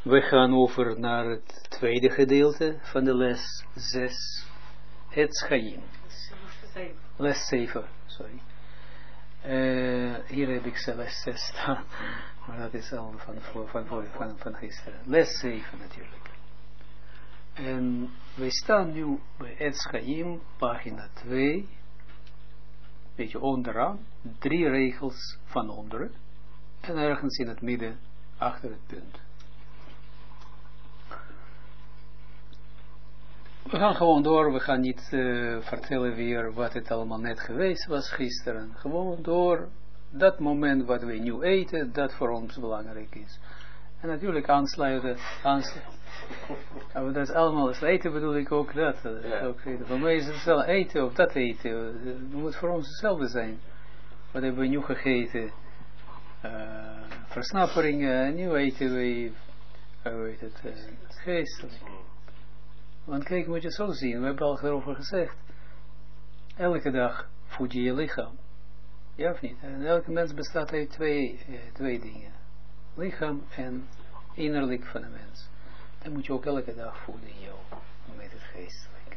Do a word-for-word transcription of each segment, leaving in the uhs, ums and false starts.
We gaan over naar het tweede gedeelte van de les zes. Het Chaim. Les zeven, sorry. Uh, hier heb ik ze les zes staan. Maar dat is al van, van, van, van, van gisteren. Les zeven natuurlijk. En we staan nu bij Het Chaim, pagina twee. Beetje onderaan. Drie regels van onderen. En ergens in het midden, achter het punt. We gaan gewoon door, we gaan niet uh, vertellen weer wat het allemaal net geweest was gisteren. Gewoon door dat moment wat we nu eten, dat voor ons belangrijk is. En natuurlijk aansluiten, aansluiten. Ja, dat is allemaal, als eten bedoel ik ook dat. Ja. Ook eten. Voor mij is het wel eten of dat eten. Het moet voor ons hetzelfde zijn. Wat hebben we nu gegeten? Uh, versnapperingen, en nu eten we, hoe heet het, uh, geestelijk. Want kijk, moet je zo zien, we hebben al erover gezegd. Elke dag voed je je lichaam. Ja of niet? En elke mens bestaat uit twee, eh, twee dingen. Lichaam en innerlijk van de mens. Dan moet je ook elke dag voeden in jou. Met het geestelijke.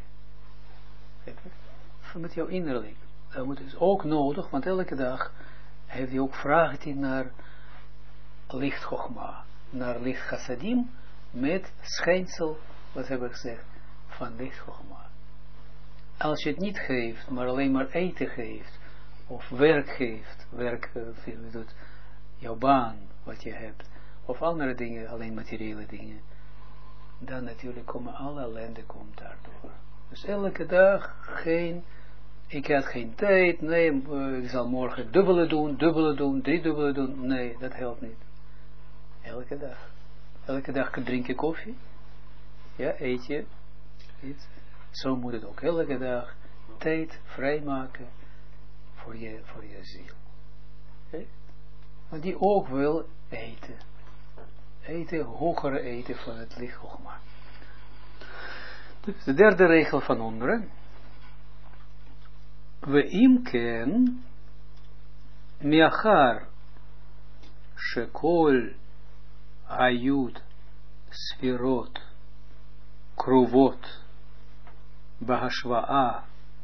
Met jou innerlijk. Dat moet dus ook nodig, want elke dag heeft je ook vraagt hij naar licht Chogma. Naar licht Chassadim. Met schijnsel, wat hebben we gezegd? Van licht Chogma. Als je het niet geeft, maar alleen maar eten geeft, of werk geeft, werk, uh, doet, jouw baan, wat je hebt, of andere dingen, alleen materiële dingen, dan natuurlijk komen alle ellende komt daardoor. Dus elke dag geen, ik heb geen tijd, nee, uh, ik zal morgen dubbele doen, dubbele doen, drie dubbele doen, nee, dat helpt niet. Elke dag. Elke dag drink je koffie, ja, eet je. Zo moet het ook elke dag tijd vrijmaken voor je, voor je ziel. Okay? Maar die ook wil eten. Eten, hogere eten van het licht Chogma. Dus de derde regel van onderen. We imken miachar shekol hayud sfirot kruvot Bahashwa'a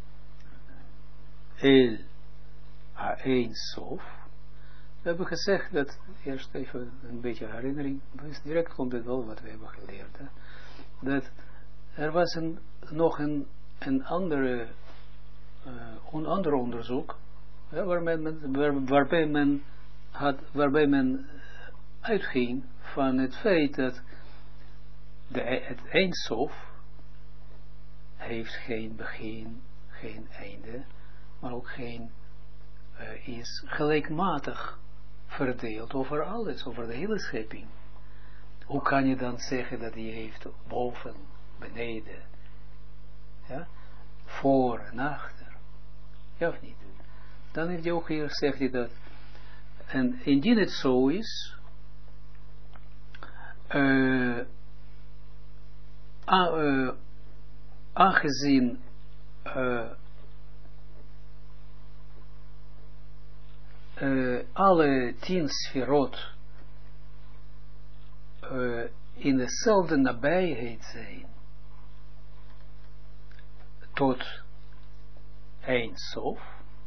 El Ha'ein Sof. We hebben gezegd dat, eerst even een beetje herinnering, direct komt het wel wat we hebben geleerd. Hè? Dat er was een, nog een, een andere, uh, een ander onderzoek, hè, waar men, waar, waarbij, men had, waarbij men uitging van het feit dat de, het Ein Sof heeft geen begin, geen einde, maar ook geen, uh, is gelijkmatig verdeeld over alles, over de hele schepping. Hoe kan je dan zeggen dat hij heeft boven, beneden, ja, voor en achter, ja of niet? Dan heeft hij ook hier, zegt hij dat, en indien het zo is, uh, uh, uh, aangezien uh, uh, alle tien sferot uh, in dezelfde nabijheid zijn tot Ein Sof,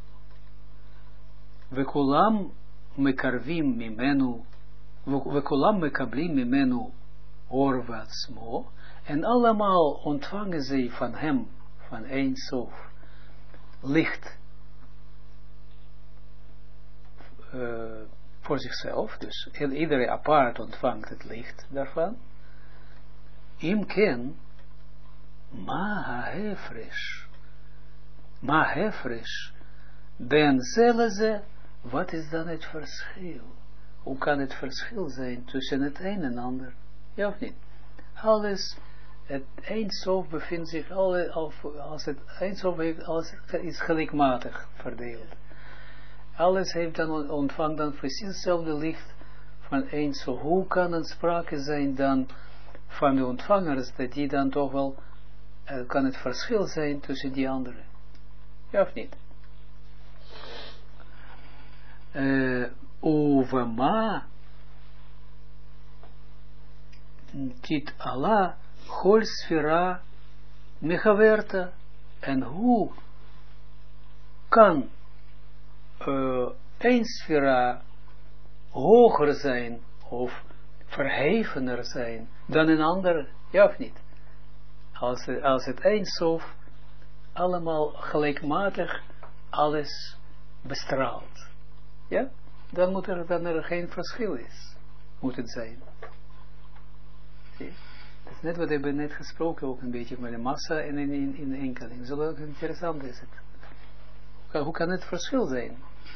we kulam mekarvim mimenu, we kulam mekablim mimenu or vatsmo, en allemaal ontvangen zij van hem, van Ein Sof, licht uh, voor zichzelf, dus iedereen apart ontvangt het licht daarvan. Im ken, ma ha-hefresh, ma hefresh, ben zullen ze, wat is dan het verschil? Hoe kan het verschil zijn tussen het een en ander? Ja of niet? Alles, het Ein Sof bevindt zich, alle, als het Ein Sof heeft, alles is gelijkmatig verdeeld. Alles heeft dan ontvangt dan precies hetzelfde licht van Ein Sof. Hoe kan er sprake zijn dan van de ontvangers, dat die dan toch wel, uh, kan het verschil zijn tussen die anderen? Ja of niet? Uh, Ovema tit Allah, chol sfera, mechaverta, en hoe kan uh, een sfera hoger zijn, of verhevener zijn, dan een ander, ja of niet? Als, als het Eindsof allemaal gelijkmatig alles bestraalt, ja, dan moet er, dan er geen verschil is, moet het zijn. Zie? Dat is net wat we hebben net gesproken, ook een beetje met de massa en in, in, in enkeling. Zo ook interessant is het. Hoe kan, hoe kan het verschil zijn?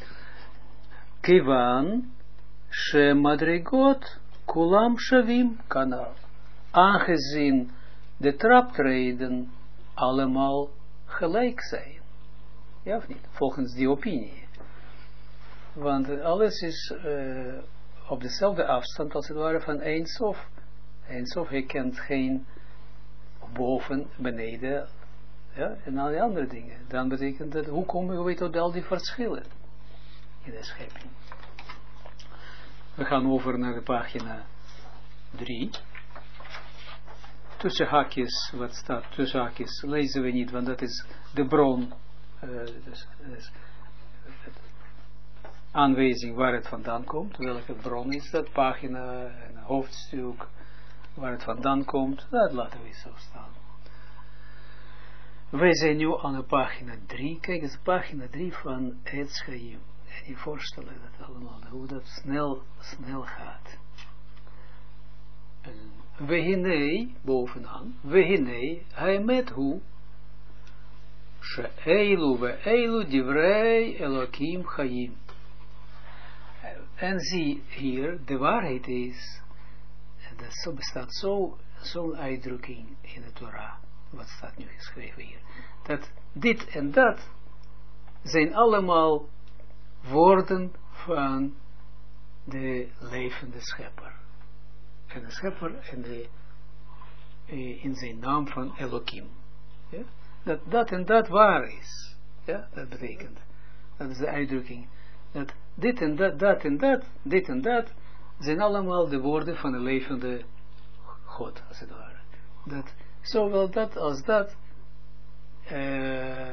Kivan, she madrigot, kulam shavim, kanal. Aangezien de traptreden allemaal gelijk zijn. Ja of niet? Volgens die opinie. Want alles is uh, op dezelfde afstand als het ware van Ein Sof. Ein Sof, je kent geen boven, beneden, ja, en al die andere dingen. Dan betekent dat, hoe kom je weet tot al die verschillen in de schepping. We gaan over naar de pagina drie. Tussen haakjes, wat staat tussen haakjes, lezen we niet, want dat is de bron, uh, dus, dus, aanwijzing waar het vandaan komt, welke bron is dat, pagina, een hoofdstuk, waar het vandaan komt, dat laten we zo staan. Wij zijn nu aan de pagina drie, kijk eens, pagina drie van Etz Chaim. En je voorstellen dat allemaal, hoe dat snel, snel gaat. Vehinei, bovenaan, Vehinei, Haemet hu, She'eilu ve'eilu divrei Elokim Chaim. En zie hier, de waarheid is, dat bestaat zo, zo'n uitdrukking in de Torah, wat staat nu geschreven hier, dat dit en dat zijn allemaal woorden van de levende schepper. En de schepper in, de, in zijn naam van Elohim. Ja? Dat dat en dat waar is. Ja? Dat betekent, dat is de uitdrukking, dat dit en dat, dat en dat, dit en dat, zijn allemaal de woorden van de levende God, als het ware. Dat zowel dat als dat uh,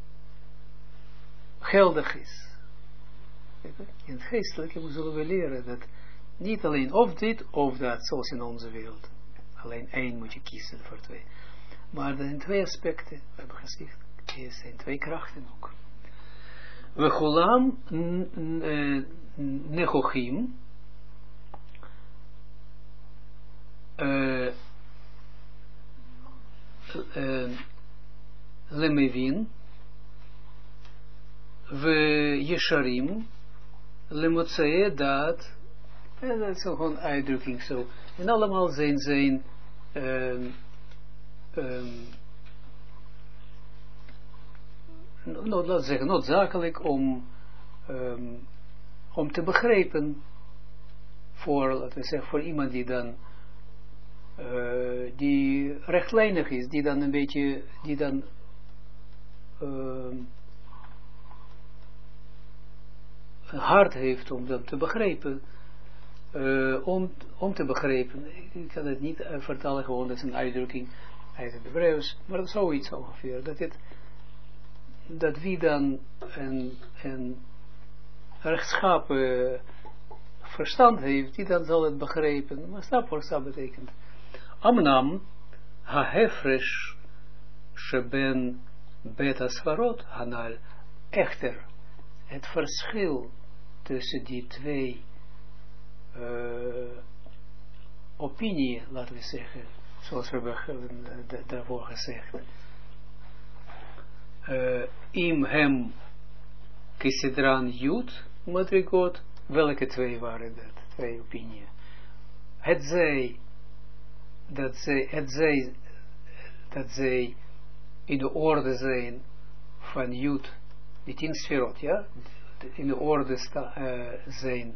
geldig is. In het geestelijke zullen we leren dat niet alleen of dit of dat, zoals in onze wereld. Alleen één moet je kiezen voor twee. Maar er zijn twee aspecten, we hebben gezegd, er zijn twee krachten ook. We gulam nechochim, lemevin, we yesharim, lemotzee dat, en dat is gewoon uitdrukking zo. En allemaal zijn zijn um, um, no, laten we zeggen, noodzakelijk om um, om te begrijpen voor, laten we zeggen, voor iemand die dan uh, die rechtlijnig is, die dan een beetje, die dan uh, een hart heeft om dat te begrijpen, uh, om, om te begrijpen, ik kan het niet uh, vertalen, gewoon, dat is een uitdrukking uit het Hebreeuws, maar dat is zoiets ongeveer, dat het, dat wie dan een, een rechtschapen verstand heeft, die dan zal het begrijpen, maar stap voor stap betekent, Amnam, ha-hefresh, sheben beta svarot, hanal, echter, het verschil tussen die twee uh, opinie, laten we zeggen, zoals we hebben uh, daarvoor gezegd, uh, im hem kisidran jut madrigot, welke twee waren dat, twee opinieën? Het zij, dat zij, het zij, dat zij in de orde zijn van jut, die tien sferot, ja, in de orde sta, uh, zijn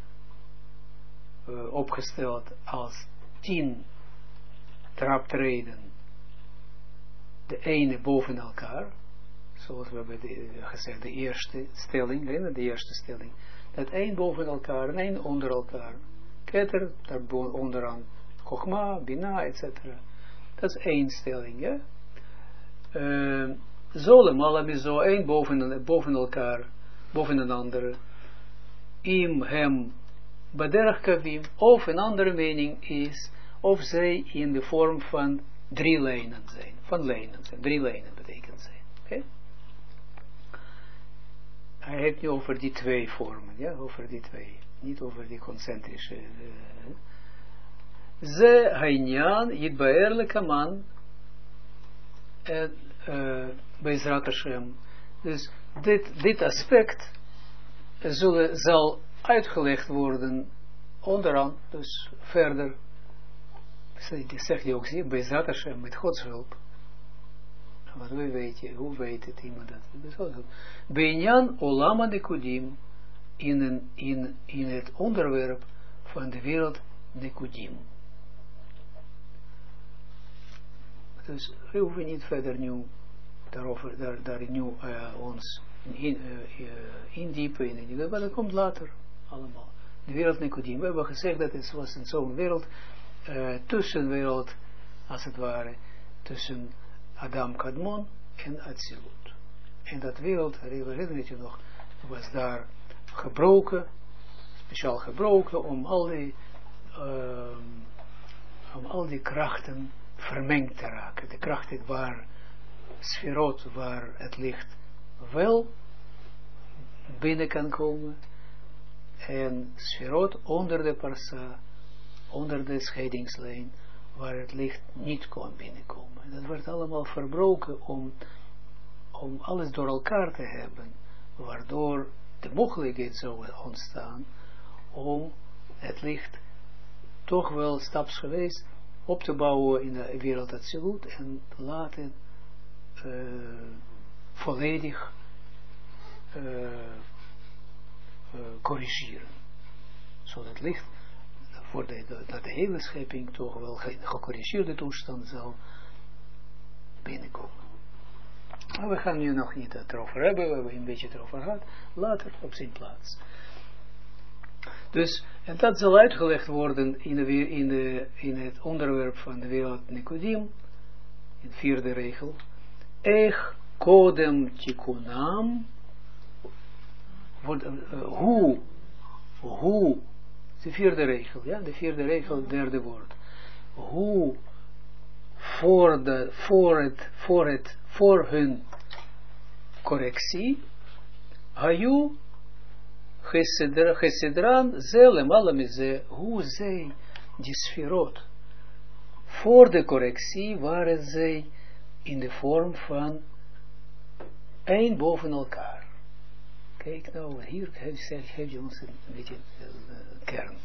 uh, opgesteld als tien traptreden, de ene boven elkaar, zoals we hebben de, gezegd, de eerste stelling, de eerste stelling, dat één boven elkaar en één onder elkaar, ketter daar onderaan, Chogma, Bina, et cetera. Dat is één stelling, ja. Uh, Zolem, allemaal één boven, boven elkaar, boven een andere. Im, hem, baderach kavim, of een andere mening is, of zij in de vorm van drie lijnen zijn, van lijnen zijn, drie lijnen betekent zijn, oké. Okay? Hij heeft nu over die twee vormen, ja, over die twee, niet over die concentrische. Uh, Ze hainyan yitbaer kaman en uh, Bezrat Hashem. Dus dit, dit aspect zullen, zal uitgelegd worden onderaan, dus verder, zeg je ook, zie, Bezrat Hashem, met Gods hulp. Want hoe weet je, hoe weet het iemand dat? Beinyan Olama Nekudim, in, een, in, in het onderwerp van de wereld Nekudim. Dus we hoeven niet verder nu daarover, daar, daar nu uh, ons in, uh, uh, indiepen in, in, maar dat komt later allemaal. De wereld Nekudim. We hebben gezegd dat het was in zo'n wereld, uh, tussenwereld, als het ware, tussen Adam Kadmon en Atsilut. En dat wereld, herinner je nog, was daar gebroken, speciaal gebroken, om al die, uh, om al die krachten vermengd te raken. De krachten waar sferot, waar het licht wel binnen kan komen, en sferot onder de parsa, onder de scheidingslijn, waar het licht niet kon binnenkomen. Dat werd allemaal verbroken om, om alles door elkaar te hebben, waardoor de mogelijkheid zou ontstaan om het licht toch wel stapsgewijs op te bouwen in de wereld Atsilut en laten uh, volledig uh, uh, corrigeren. Zodat het licht voor de, de, dat de hele schepping toch wel ge, gecorrigeerde toestand zal binnenkomen. Maar we gaan nu nog niet het erover hebben, we hebben een beetje erover gehad, later op zijn plaats. Dus, en dat zal uitgelegd worden in, de, in, de, in het onderwerp van de wereld Nekudim, in de vierde regel. Ech kodem tikunam, hoe, hoe, de vierde regel, ja, de vierde regel, derde woord. Hoe voor, de, voor, het, voor, het, voor hun correctie, hayu, Gesedran, zelem, allemaal, hoe zij, die sferot, voor de correctie waren zij in de vorm van één boven elkaar. Kijk nou, hier geeft je ons een beetje een kern.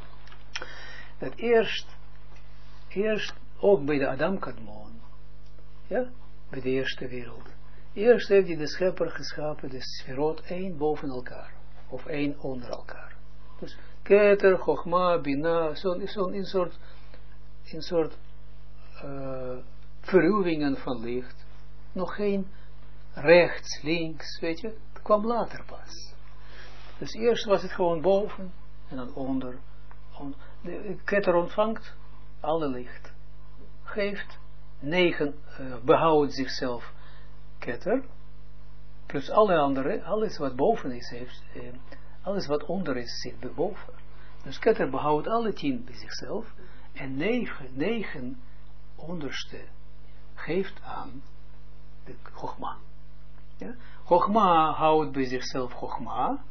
Dat eerst, eerst ook bij de Adam Kadmon, ja, bij de eerste wereld. Eerst heeft hij de schepper geschapen, de sferot, één boven elkaar. Of één onder elkaar. Dus Keter, Chogma, Bina, zo'n zo een soort, een soort uh, verruwingen van licht. Nog geen rechts, links, weet je. Het kwam later pas. Dus eerst was het gewoon boven en dan onder. On, de Keter ontvangt alle licht. Geeft negen, uh, behoudt zichzelf Keter. Plus alle andere, alles wat boven is, heeft, eh, alles wat onder is, zit boven. Dus Keter behoudt alle tien bij zichzelf. En negen, negen onderste geeft aan de Chogma. Ja? Chogma houdt bij zichzelf Chogma.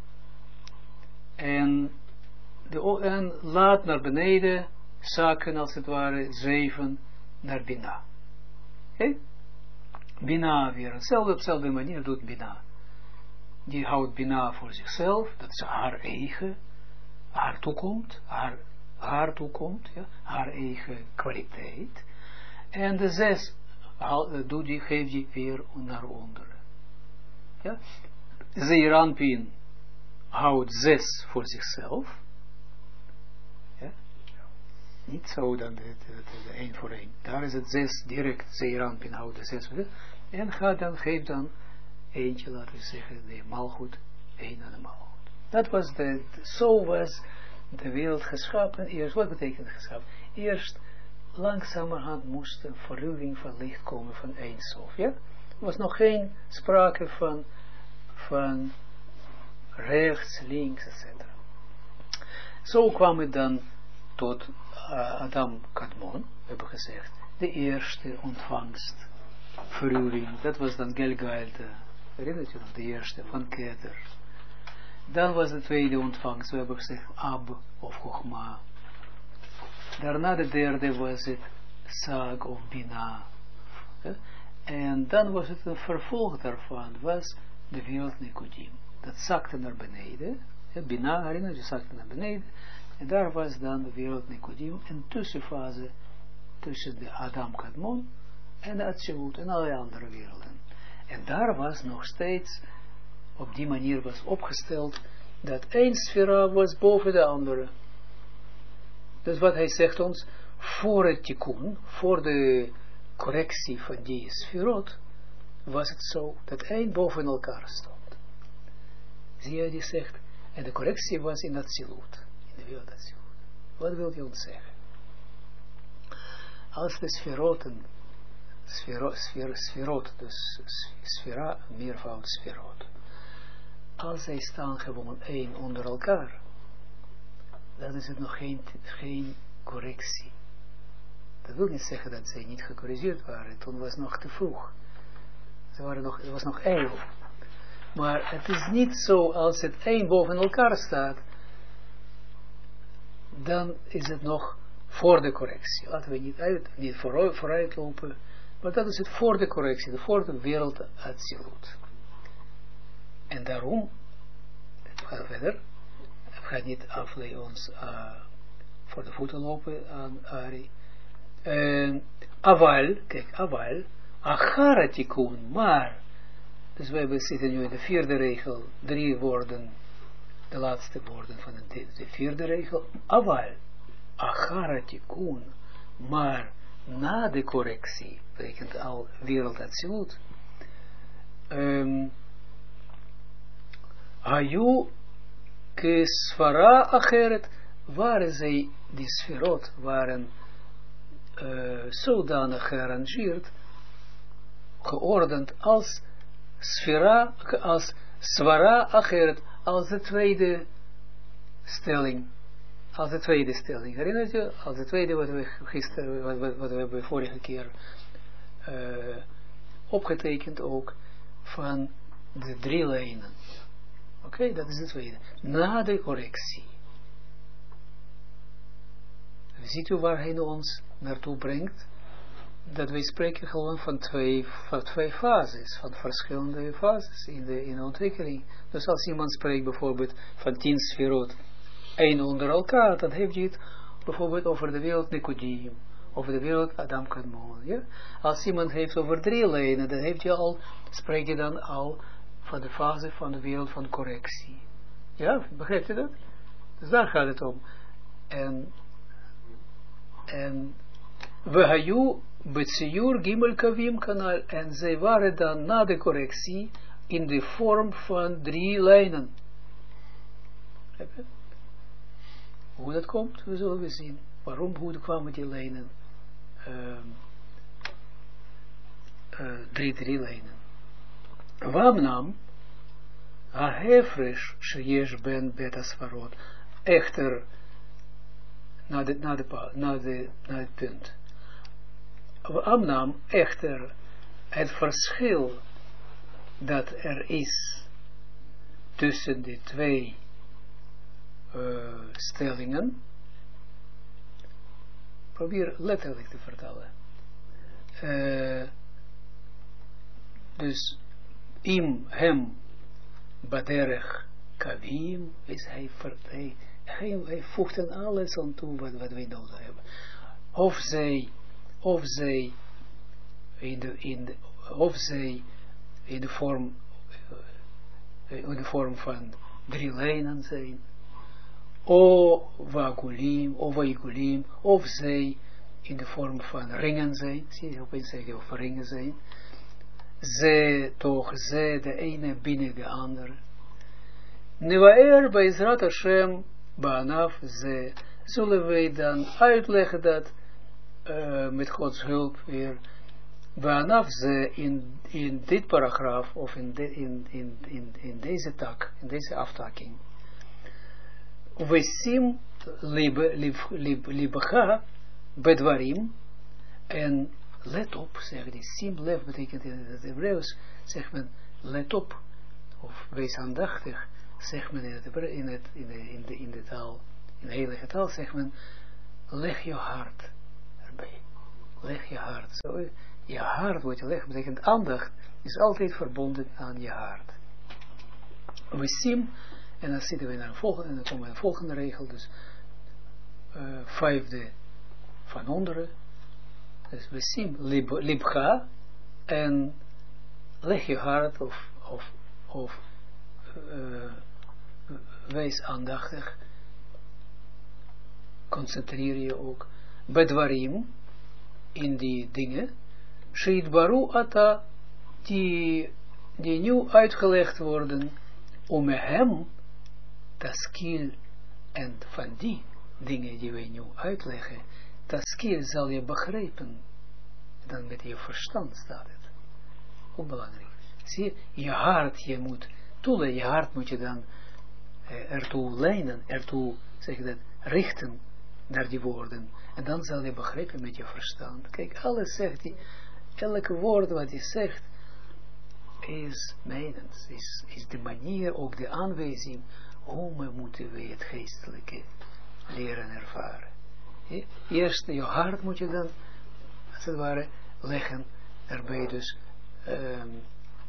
En, de, en laat naar beneden zaken, als het ware, zweven naar Bina. Oké? Okay? Bina weer, hetzelfde op dezelfde manier doet Bina. Die houdt Bina voor zichzelf, dat is haar eigen, haar toekomt, haar, haar toekomt, ja, haar eigen kwaliteit. En de zes doet die, geeft die weer naar onderen. Ja. Zeeranpin houdt zes voor zichzelf. Ja. Niet zo dan de, de, de, de één voor één. Daar is het zes direct, Zeeranpin houdt de zes voor zichzelf. En gaat dan, geeft dan eentje, laten we zeggen, de maalgoed, één aan de maalgoed. Dat was de, zo was de wereld geschapen. Eerst, wat betekent geschapen? eerst langzamerhand moest een verruwing van licht komen van Ein Sof. Ja? Er was nog geen sprake van, van rechts, links, et cetera. Zo kwam het dan tot uh, Adam Kadmon, we hebben gezegd, de eerste ontvangst, verruwing, dat was dan Gelgalte, herinnert je nog, de eerste van Keter. Dan was de tweede ontvangst, we hebben gezegd Ab of Chochma. Daarna de derde was het Sag of Bina. Ja? En dan was het een vervolg daarvan, was de wereld Nikodim. Dat zakte naar beneden. Ja, Bina, herinner je, zakte naar beneden. En daar was dan de wereld Nikodim, een tussenfase tussen de Adam Kadmon en de Atsilut en alle andere werelden. En daar was nog steeds, op die manier was opgesteld, dat één sfera was boven de andere. Dus wat hij zegt ons, voor het tikkun, voor de correctie van die sferot, was het zo, dat één boven elkaar stond. Zie je, die zegt, en de correctie was in Atsilut, in de wereld Atsilut. Wat wil je ons zeggen? Als de sferoten, sfero, sfer, sferot, dus sfera, meervoud sferot, als zij staan gewoon één onder elkaar, dan is het nog geen, geen correctie. Dat wil niet zeggen dat zij niet gecorrigeerd waren, toen was het nog te vroeg. Ze waren nog, het was nog ijl. Maar het is niet zo, als het één boven elkaar staat, dan is het nog voor de correctie. Laten we niet, uit, niet vooruit, vooruit lopen, maar dat is het voor de correctie, voor de wereld Atsilut. En daarom, het gaat verder, het gaat niet afleiden ons uh, voor de voeten lopen aan Ari. Uh, aval, kijk, aval, achara tikkun, maar, dus we zitten nu in de vierde regel, drie woorden, de laatste woorden van de, de vierde regel, aval, achara tikkun, maar na de correctie, betekent al wereld Atsilut, um, hayu kesfara acheret, waren zij, die sferot, waren uh, zodanig gearrangeerd, geordend als sfera, als swara acheret, als de tweede stelling, als de tweede stelling, herinnert je, als de tweede wat we gisteren, wat, wat, wat we hebben vorige keer uh, opgetekend ook, van de drie lijnen. Oké, okay, dat is de tweede. Na de correctie. Ziet u waar hij ons naartoe brengt? Dat wij spreken gewoon van twee, van twee fases, van verschillende fases in de, in de ontwikkeling. Dus als iemand spreekt bijvoorbeeld van tien sferot, één onder elkaar, dan heeft hij het bijvoorbeeld over de wereld Nikodim, over de wereld Adam Kadmon. Ja? Als iemand heeft over drie lijnen, dan heeft hij al, spreekt hij dan al van de fase van de wereld van correctie. Ja, begrijpt u dat? Dus daar gaat het om. En, en, we hayu betsiur gimel kavim kanaal, en zij waren dan na de correctie in de vorm van drie lijnen. Hoe dat komt, we zullen we zien. Waarom, hoe kwamen die lijnen? Uh, uh, drie, drie lijnen. Wamnam, ahefresh, sheyesh ben betasvarot, echter, na de, na de, na de, na het punt. Amnam, echter, het verschil dat er is tussen de twee uh, stellingen, probeer letterlijk te vertalen. Uh, dus, im, hem, baderech, kavim, is hij, hij, hij, hij voegt aan alles aan toe wat, wat wij nodig hebben. Of zij, of zij, in de, in de, of zij, in de vorm, uh, in de vorm van drie lijnen zijn, o vagulim, o vaigulim, of zij in de vorm van ringen zijn, zie je opeens zeggen of ringen zijn, ze toch, ze de ene binnen de andere. Nevaer bij Zrat Hashem, Baanaf, ze, zullen wij dan uitleggen dat, uh, met Gods hulp weer, vanaf ze in, in dit paragraaf, of in, de, in, in, in, in deze tak, in deze aftakking, we sim libecha bedwarim, en let op, zeggen die, sim lev betekent in het Hebreeuws, zegt men, let op, of wees aandachtig, zegt men in, het, in, het, in, de, in, de, in de taal, in de heilige taal, zegt men, leg je hart erbij, leg je hart, zo, je hart wat je legt, betekent aandacht, is altijd verbonden aan je hart. We sim, en dan zitten we naar een volgende, en dan komen we naar een volgende regel, dus uh, vijfde van onderen, dus we sim lib, libcha, en leg je hart, of, of, of uh, wees aandachtig, concentreer je ook, bedwarim, in die dingen, Sheit baru ata, die, die nu uitgelegd worden, om hem, taskil, en van die dingen die wij nu uitleggen, taskil zal je begrijpen, dan met je verstand staat het. Hoe belangrijk. Zie je, je hart, je moet toelen, je hart moet je dan eh, ertoe leiden, ertoe, zeg je dat, richten naar die woorden. En dan zal je begrijpen met je verstand. Kijk, alles zegt hij, elke woord wat hij zegt, is menens, is, is de manier, ook de aanwijzing, hoe we moeten we het geestelijke leren ervaren. Ja? Eerst je hart moet je dan, als het ware, leggen, erbij dus, um,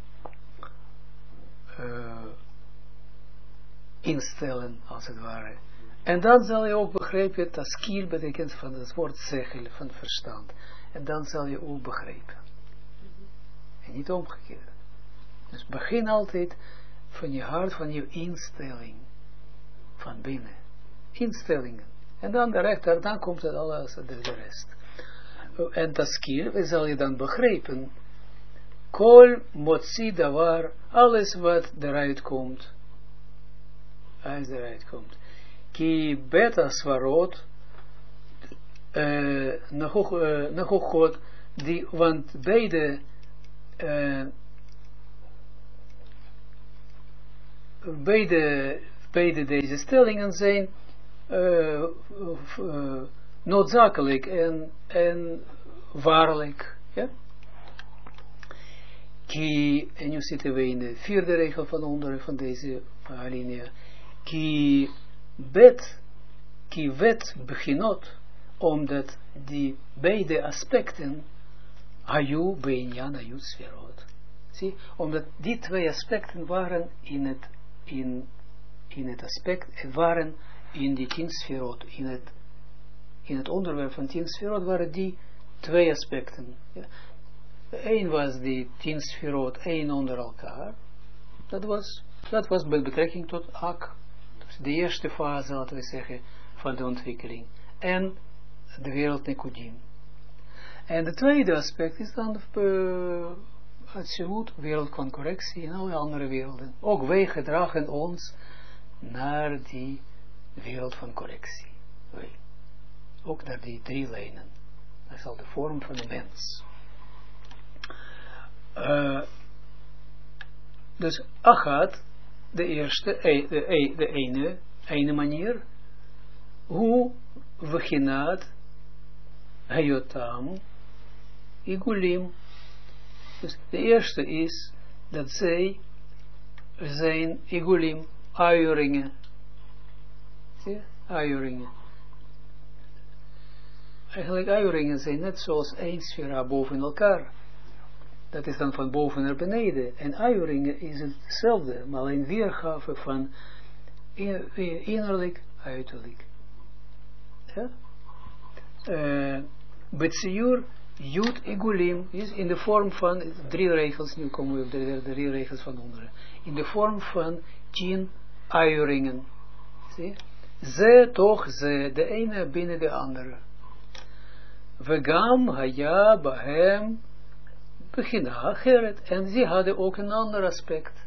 uh, instellen, als het ware. En dan zal je ook begrijpen, dat skill betekent van het woord zegel, van verstand. En dan zal je ook begrijpen. En niet omgekeerd. Dus begin altijd van je hart, van je instelling. Van binnen. Instellingen. En dan de rechter, dan komt het alles, de, de rest. En dat skill zal je dan begrijpen. Kol motzi davar, alles wat eruit komt. Alles eruit komt. Ki beta svarot, uh, nahochot, die, want beide, uh, beide, beide deze stellingen zijn uh, uh, noodzakelijk en, en waarlijk. Ja? Ki, en nu zitten we in de vierde regel van onder van deze alinea. Ki bet, ki wet beginot, omdat die beide aspecten, hayu beinyan hayu sferot. Zie, omdat die twee aspecten waren in het, in, in het aspect, waren in die tien sferot, in het, in het onderwerp van tien sferot waren die twee aspecten. Ja. Eén was die tien sferot, één onder elkaar. Dat was, dat was met betrekking tot Ak. Dus de eerste fase, laten we zeggen, van de ontwikkeling. En de wereld Nekudim. En het tweede aspect is dan uh, absoluut wereld van correctie en alle andere werelden. Ook wij gedragen ons naar die wereld van correctie. Wij. Ook naar die drie lijnen. Dat is al de vorm van de mens. Uh, dus Achat, de eerste, de, de ene, ene manier, hoe vacinaat hayotam igulim. Dus de eerste is dat zij zijn igulim, uieringen. Zie je? Uieringen. Eigenlijk uieringen zijn net zoals één sfera boven elkaar. Dat is dan van boven naar beneden. En uieringen is hetzelfde, maar alleen weergave van innerlijk, uiterlijk. Ja? Uh, Betsiur, Jud Igulim, is in de vorm van, drie regels, nu komen we op de, de drie regels van onderen. In de vorm van tien uieringen. Zie? Ze toch, ze, de ene binnen de andere. Vegam, haya, bahem, begina, geret. En ze hadden ook een ander aspect.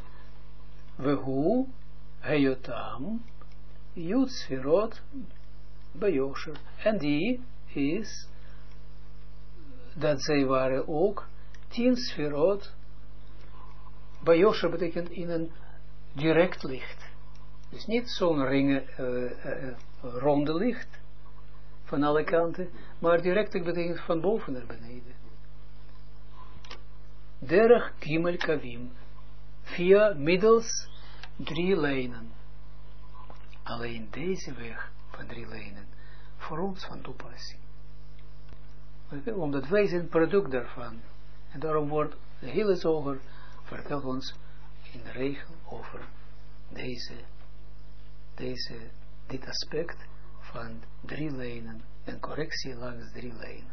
Vehu, hayotam, Jud Sferot, bij Yosher. En die is, dat zij waren ook tien sferot. Bij Yosher betekent in een direct licht. Dus niet zo'n ringen, uh, uh, ronde licht, van alle kanten, maar direct betekent van boven naar beneden. Derech Gimel Kavim, via middels drie lijnen. Alleen deze weg van drie lijnen, voor ons van toepassing. Omdat wij zijn het product daarvan. En daarom wordt de hele zoger vertelt ons in de regel over deze, deze, dit aspect van drie lijnen en correctie langs drie lijnen.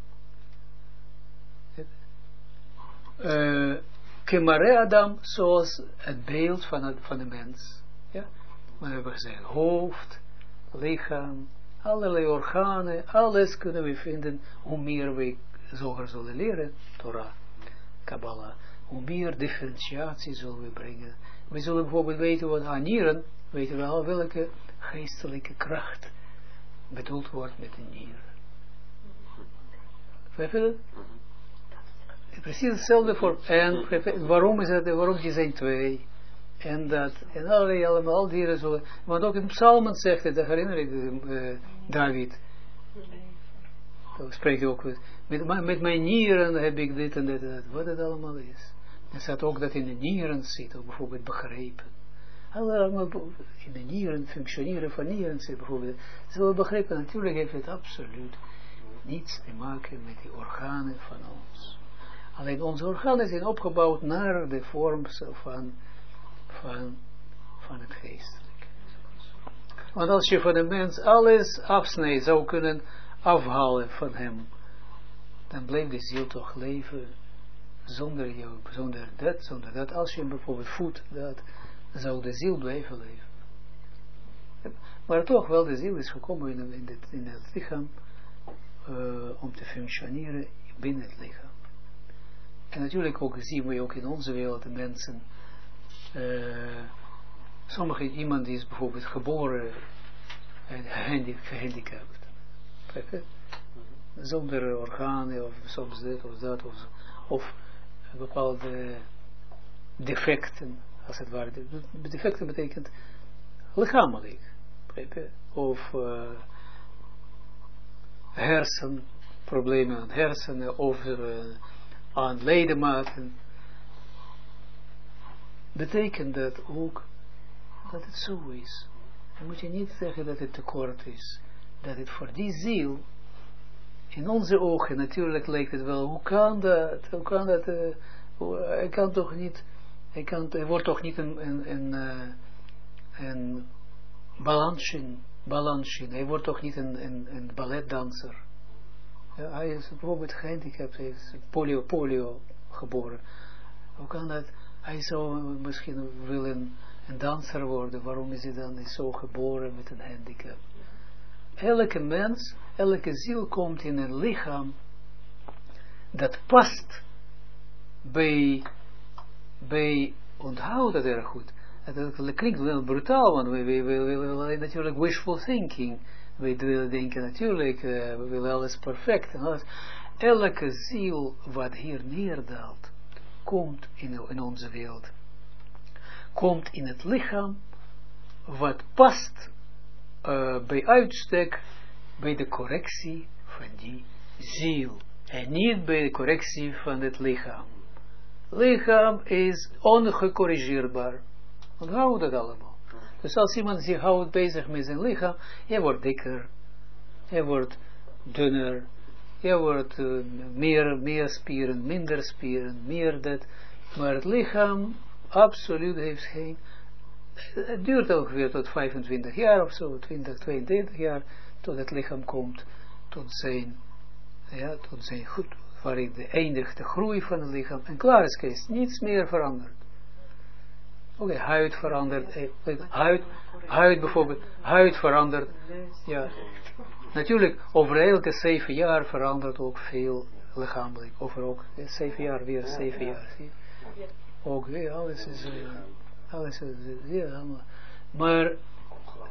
Uh, Kemare Adam, zoals het beeld van, het, van de mens. Ja? We hebben gezegd, hoofd, lichaam, allerlei organen, alles kunnen we vinden, hoe meer we zoger zullen leren, Torah, Kabbalah, hoe meer differentiatie zullen we brengen. We zullen bijvoorbeeld weten wat aan nieren, weten we al welke geestelijke kracht bedoeld wordt met de nieren. Begrijp je dat? Precies hetzelfde voor, en waarom is het, waarom die zijn twee, en dat, en allerlei, allemaal, al dieren zullen, want ook in Psalmen zegt het, dat herinner ik uh, David, dat spreekt hij ook, met, met mijn nieren heb ik dit en dit en dat, wat het allemaal is. Er staat ook dat in de nieren zit, ook bijvoorbeeld begrepen. Allemaal in de nieren, functioneren van nieren zit bijvoorbeeld, zullen begrepen, natuurlijk heeft het absoluut niets te maken met die organen van ons. Alleen onze organen zijn opgebouwd naar de vorm van, van, van het geestelijke. Want als je van de mens alles afsnijdt, zou kunnen afhalen van hem, dan blijft de ziel toch leven zonder jou, zonder dat, zonder dat. Als je hem bijvoorbeeld voedt, dat, zou de ziel blijven leven. Maar toch wel, de ziel is gekomen in, in, het, in het lichaam uh, om te functioneren binnen het lichaam. En natuurlijk ook zien we ook in onze wereld de mensen, uh, sommige, iemand die is bijvoorbeeld geboren en gehandicapt, zonder organen of soms dit of dat, of, of bepaalde defecten, als het ware. Defecten betekent lichamelijk, of uh, hersenproblemen aan hersenen, of uh, aan ledematen, betekent dat ook dat het zo is. Dan moet je niet zeggen dat het tekort is. Dat het voor die ziel, in onze ogen natuurlijk lijkt het wel, hoe kan dat, hoe kan dat, uh, hoe, hij kan toch niet, hij, kan, hij wordt toch niet een, een, een, uh, een balansje, balansje, hij wordt toch niet een, een, een balletdanser. Ja, hij is bijvoorbeeld gehandicapt, hij is polio, polio geboren. Hoe kan dat? Hij zou misschien willen een danser worden. Waarom is hij dan zo geboren met een handicap? Elke mens, elke ziel komt in een lichaam dat past bij, bij onthoud dat erg goed. Dat klinkt wel brutaal, want we willen natuurlijk wishful thinking. We willen denken natuurlijk, uh, we willen alles perfect. En alles. Elke ziel wat hier neerdaalt, komt in, in onze wereld, komt in het lichaam, wat past uh, bij uitstek bij de correctie van die ziel. En niet bij de correctie van het lichaam. Lichaam is ongecorrigeerbaar. Onthoud dat allemaal. Dus als iemand zich houdt bezig met zijn lichaam, hij wordt dikker, hij wordt dunner, hij wordt uh, meer, meer spieren, minder spieren, meer dat. Maar het lichaam absoluut heeft geen, het duurt ongeveer tot vijfentwintig jaar of zo, twintig, tweeëntwintig jaar, tot het lichaam komt, tot zijn, ja, tot zijn goed, waarin de eindigt de groei van het lichaam, en klaar is Kees, niets meer verandert. Oké, okay, huid verandert, eh, huid, huid bijvoorbeeld, huid verandert, ja. Natuurlijk, over elke zeven jaar verandert ook veel lichamelijk, over ook eh, zeven jaar weer, zeven jaar, zie je. Ook weer, alles is, uh, alles is, ja, allemaal. Maar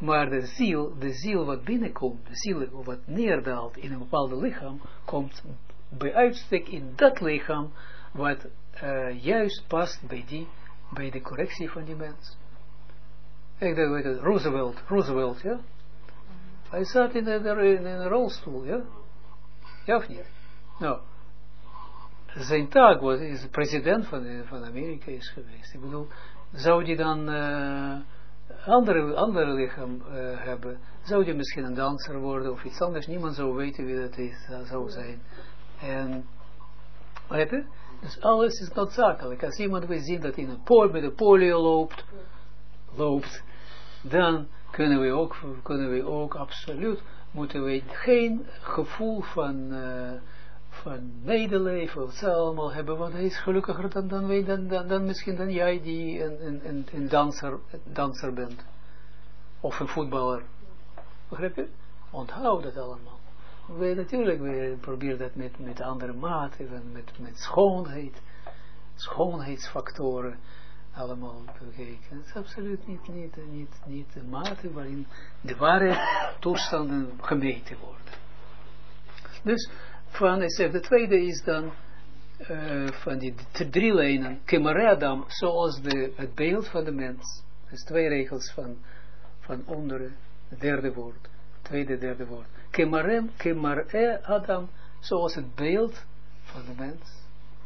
Maar de ziel, de ziel wat binnenkomt, de ziel wat neerdaalt in een bepaald lichaam, komt bij uitstek in dat lichaam, wat uh, juist past bij, die, bij de correctie van die mens. Ik denk, weet het, Roosevelt, Roosevelt, ja? Hij zat in een, in een rolstoel, ja? Ja of niet? Nou, zijn taak was, is president van, van Amerika is geweest. Ik bedoel, zou die dan uh, andere, andere lichaam uh, hebben, zou die misschien een danser worden of iets anders, niemand zou weten wie dat is, uh, zou zijn. En, weet je? Dus alles is noodzakelijk. Als iemand wil zien dat in een pol, met de polio loopt, loopt, dan kunnen we ook, kunnen we ook absoluut, moeten we geen gevoel van, uh, van medeleven of zo allemaal hebben, want hij is gelukkiger dan, dan, wij, dan, dan, dan misschien dan jij die een, een, een, een danser, danser bent. Of een voetballer. Begrijp je? Onthoud dat allemaal. We natuurlijk, we proberen dat met, met andere maten, met, met schoonheid, schoonheidsfactoren, allemaal bekijken. Het is absoluut niet, niet, niet, niet de mate waarin de ware toestanden gemeten worden. Dus, van, hij zegt, de tweede is dan, uh, van die drie lijnen, Kemare Adam, zoals de, het beeld van de mens. Dus twee regels van, van onderen, het derde woord, tweede, derde woord. Kemarem, Kemare Adam, zoals het beeld van de mens.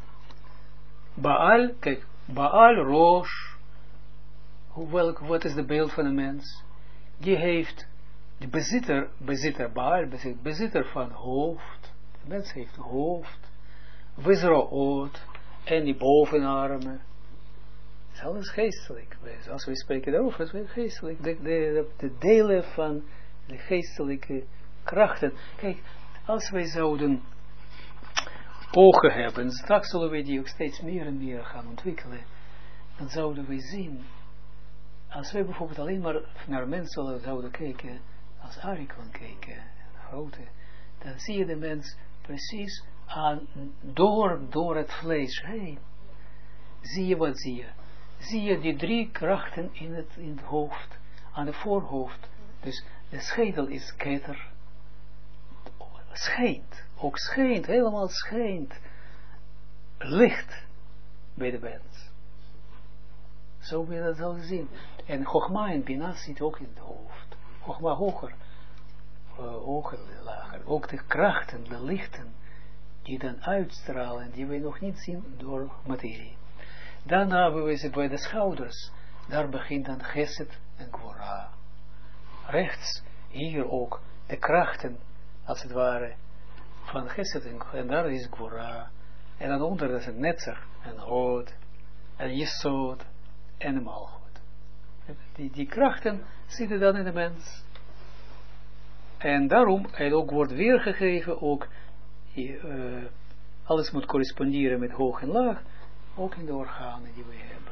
Baal, kijk, Baal Rosh, welk, wat is het beeld van een mens? Die heeft, de bezitter, bezitter, Baal, bezitter, bezitter van hoofd, de mens heeft hoofd, Wizroot, en die bovenarmen. Het is alles geestelijk. Als we spreken daarover, het is geestelijk. De, de, de delen van de geestelijke krachten. Kijk, als wij zouden ogen hebben, straks zullen we die ook steeds meer en meer gaan ontwikkelen, dan zouden we zien, als wij bijvoorbeeld alleen maar naar mensen zouden kijken, als Arikon kijken, grote, dan zie je de mens precies aan, door, door het vlees heen. Zie je wat zie je? Zie je die drie krachten in het, in het hoofd, aan het voorhoofd. Dus de schedel is keter, schijnt, ook schijnt, helemaal schijnt, licht bij de mens. Zo wil je dat zo zien. En Chogma en Bina zit ook in het hoofd. Chogma hoger, uh, hoger, lager. Ook de krachten, de lichten, die dan uitstralen, die we nog niet zien door materie. Dan hebben we ze bij de schouders. Daar begint dan Geset en Gvora. Rechts, hier ook, de krachten, als het ware, van Geset en Gvora. En daar is Gvora. En dan onder is het Netzach en Hod en Yesod en de Malchut. Die, die krachten zitten dan in de mens. En daarom, het ook wordt weergegeven, ook uh, alles moet corresponderen met hoog en laag, ook in de organen die we hebben.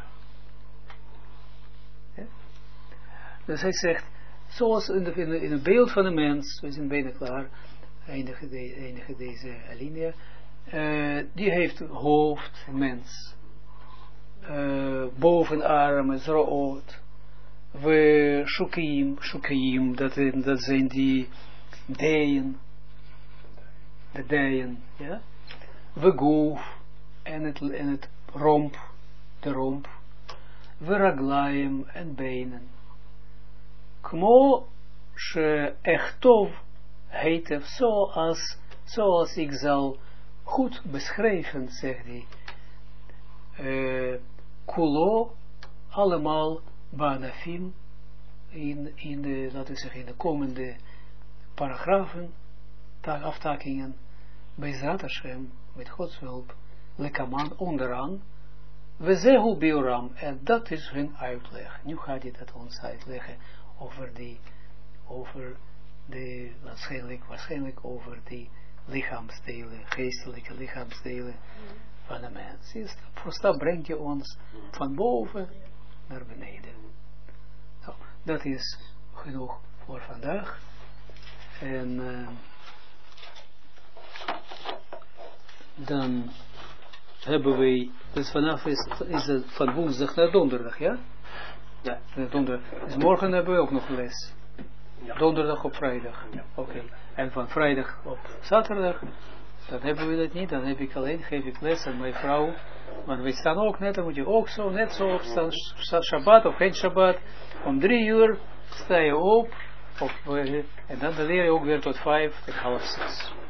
Ja? Dus hij zegt, zoals in, de, in, de, in het beeld van de mens, we zijn bijna klaar, eindigen, de, eindigen deze alinea, uh, die heeft hoofd, mens, uh, bovenarmen, zroot, we shukim, shukim, dat, dat zijn die dijen, de dijen, ja, we goof, en het, en het romp, de romp, we raglaim en benen. Kmo she echtov heet zoals, zoals ik zal goed beschrijven, zegt hij, uh, kulo, allemaal banafim, in, in de, laten we zeggen, in de komende paragrafen, aftakingen, bij Zat Hashem, met Gods hulp, lekaman onderaan, we zehu bioram, en dat is hun uitleg. Nu gaat hij dat ons uitleggen over die, over de, waarschijnlijk, waarschijnlijk over die lichaamsdelen, geestelijke lichaamsdelen mm. van de mens. Dus stap voor stap brengt je ons van boven naar beneden. Nou, dat is genoeg voor vandaag. En uh, dan hebben wij, dus vanaf is, is het van woensdag naar donderdag, ja? Ja, naar donderdag. Dus morgen hebben we ook nog les. Ja. Donderdag op vrijdag. Ja. Oké. Okay. En van vrijdag op zaterdag, dan hebben we dat niet. Dan heb ik alleen, geef ik les aan mijn vrouw. Maar we staan ook net, dan moet je ook zo, net zo opstaan. Shabbat of geen Shabbat. Om drie uur sta je op. Of, en dan leer je ook weer tot vijf, tot half zes.